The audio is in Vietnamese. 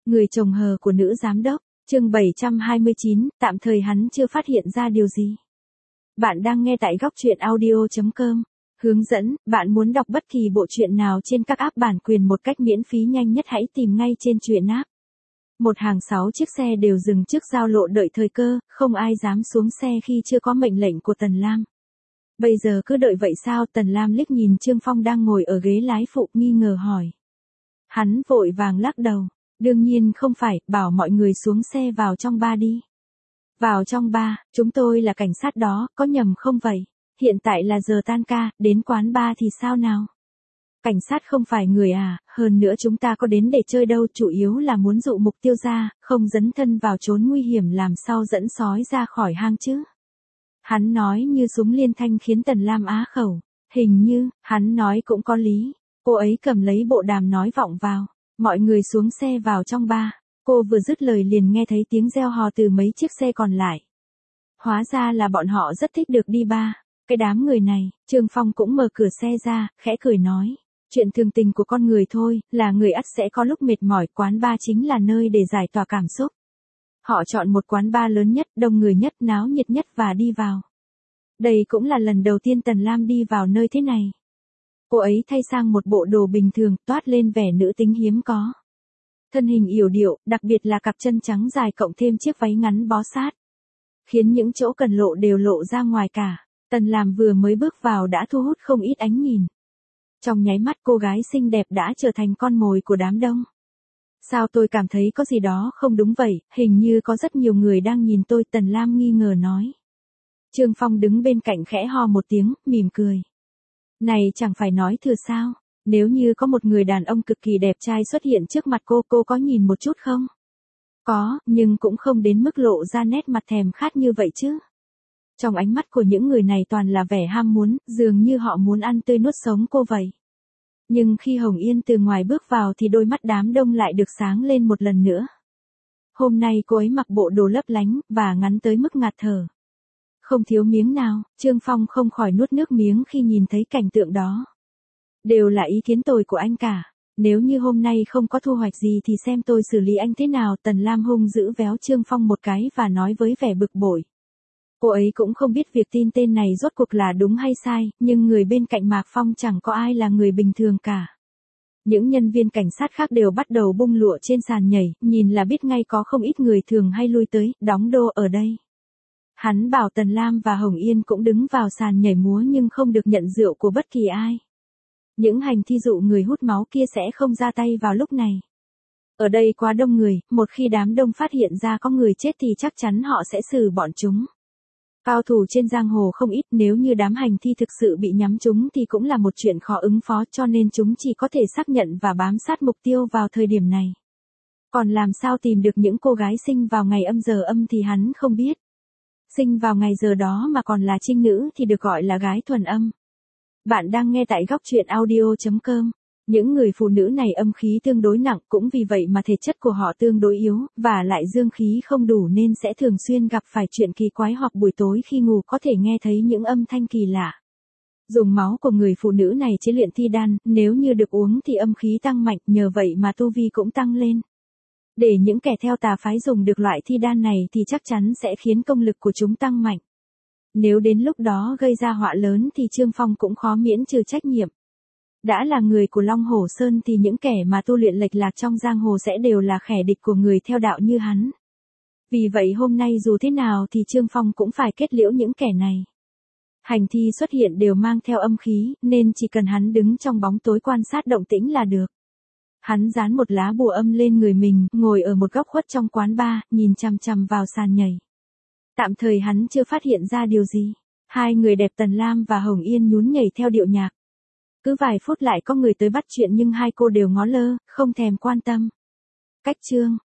Người chồng hờ của nữ giám đốc, chương 729, tạm thời hắn chưa phát hiện ra điều gì. Bạn đang nghe tại góc truyện audio.com. Hướng dẫn, bạn muốn đọc bất kỳ bộ truyện nào trên các app bản quyền một cách miễn phí nhanh nhất hãy tìm ngay trên truyện app. Một hàng 6 chiếc xe đều dừng trước giao lộ đợi thời cơ, không ai dám xuống xe khi chưa có mệnh lệnh của Tần Lam. Bây giờ cứ đợi vậy sao? Tần Lam liếc nhìn Trương Phong đang ngồi ở ghế lái phụ nghi ngờ hỏi. Hắn vội vàng lắc đầu. Đương nhiên không phải, bảo mọi người xuống xe vào trong bar đi. Vào trong bar, chúng tôi là cảnh sát đó, có nhầm không vậy? Hiện tại là giờ tan ca, đến quán bar thì sao nào? Cảnh sát không phải người à, hơn nữa chúng ta có đến để chơi đâu, chủ yếu là muốn dụ mục tiêu ra, không dấn thân vào chốn nguy hiểm làm sao dẫn sói ra khỏi hang chứ. Hắn nói như súng liên thanh khiến Tần Lam á khẩu, hình như, hắn nói cũng có lý, cô ấy cầm lấy bộ đàm nói vọng vào. Mọi người xuống xe vào trong bar, cô vừa dứt lời liền nghe thấy tiếng reo hò từ mấy chiếc xe còn lại. Hóa ra là bọn họ rất thích được đi bar, cái đám người này. Trương Phong cũng mở cửa xe ra, khẽ cười nói, chuyện thường tình của con người thôi, là người ắt sẽ có lúc mệt mỏi, quán bar chính là nơi để giải tỏa cảm xúc. Họ chọn một quán bar lớn nhất, đông người nhất, náo nhiệt nhất và đi vào. Đây cũng là lần đầu tiên Tần Lam đi vào nơi thế này. Cô ấy thay sang một bộ đồ bình thường, toát lên vẻ nữ tính hiếm có. Thân hình yểu điệu, đặc biệt là cặp chân trắng dài cộng thêm chiếc váy ngắn bó sát. Khiến những chỗ cần lộ đều lộ ra ngoài cả. Tần Lam vừa mới bước vào đã thu hút không ít ánh nhìn. Trong nháy mắt cô gái xinh đẹp đã trở thành con mồi của đám đông. Sao tôi cảm thấy có gì đó không đúng vậy, hình như có rất nhiều người đang nhìn tôi, Tần Lam nghi ngờ nói. Trương Phong đứng bên cạnh khẽ ho một tiếng, mỉm cười. Này chẳng phải nói thừa sao, nếu như có một người đàn ông cực kỳ đẹp trai xuất hiện trước mặt cô có nhìn một chút không? Có, nhưng cũng không đến mức lộ ra nét mặt thèm khát như vậy chứ. Trong ánh mắt của những người này toàn là vẻ ham muốn, dường như họ muốn ăn tươi nuốt sống cô vậy. Nhưng khi Hồng Yên từ ngoài bước vào thì đôi mắt đám đông lại được sáng lên một lần nữa. Hôm nay cô ấy mặc bộ đồ lấp lánh, và ngắn tới mức ngạt thở. Không thiếu miếng nào, Trương Phong không khỏi nuốt nước miếng khi nhìn thấy cảnh tượng đó. Đều là ý kiến tồi của anh cả, nếu như hôm nay không có thu hoạch gì thì xem tôi xử lý anh thế nào. Tần Lam hung dữ véo Trương Phong một cái và nói với vẻ bực bội. Cô ấy cũng không biết việc tin tên này rốt cuộc là đúng hay sai, nhưng người bên cạnh Mạc Phong chẳng có ai là người bình thường cả. Những nhân viên cảnh sát khác đều bắt đầu bung lụa trên sàn nhảy, nhìn là biết ngay có không ít người thường hay lui tới, đóng đô ở đây. Hắn bảo Tần Lam và Hồng Yên cũng đứng vào sàn nhảy múa nhưng không được nhận rượu của bất kỳ ai. Những hành thi dụ người hút máu kia sẽ không ra tay vào lúc này. Ở đây quá đông người, một khi đám đông phát hiện ra có người chết thì chắc chắn họ sẽ xử bọn chúng. Cao thủ trên giang hồ không ít, nếu như đám hành thi thực sự bị nhắm trúng thì cũng là một chuyện khó ứng phó, cho nên chúng chỉ có thể xác nhận và bám sát mục tiêu vào thời điểm này. Còn làm sao tìm được những cô gái sinh vào ngày âm giờ âm thì hắn không biết. Sinh vào ngày giờ đó mà còn là trinh nữ thì được gọi là gái thuần âm. Bạn đang nghe tại góc truyện audio.com. Những người phụ nữ này âm khí tương đối nặng, cũng vì vậy mà thể chất của họ tương đối yếu, và lại dương khí không đủ nên sẽ thường xuyên gặp phải chuyện kỳ quái, hoặc buổi tối khi ngủ có thể nghe thấy những âm thanh kỳ lạ. Dùng máu của người phụ nữ này chế luyện thi đan, nếu như được uống thì âm khí tăng mạnh, nhờ vậy mà tu vi cũng tăng lên. Để những kẻ theo tà phái dùng được loại thi đan này thì chắc chắn sẽ khiến công lực của chúng tăng mạnh. Nếu đến lúc đó gây ra họa lớn thì Trương Phong cũng khó miễn trừ trách nhiệm. Đã là người của Long Hổ Sơn thì những kẻ mà tu luyện lệch lạc trong giang hồ sẽ đều là kẻ địch của người theo đạo như hắn. Vì vậy hôm nay dù thế nào thì Trương Phong cũng phải kết liễu những kẻ này. Hành thi xuất hiện đều mang theo âm khí, nên chỉ cần hắn đứng trong bóng tối quan sát động tĩnh là được. Hắn dán một lá bùa âm lên người mình, ngồi ở một góc khuất trong quán bar, nhìn chằm chằm vào sàn nhảy. Tạm thời hắn chưa phát hiện ra điều gì. Hai người đẹp Tần Lam và Hồng Yên nhún nhảy theo điệu nhạc. Cứ vài phút lại có người tới bắt chuyện nhưng hai cô đều ngó lơ, không thèm quan tâm. Cách chương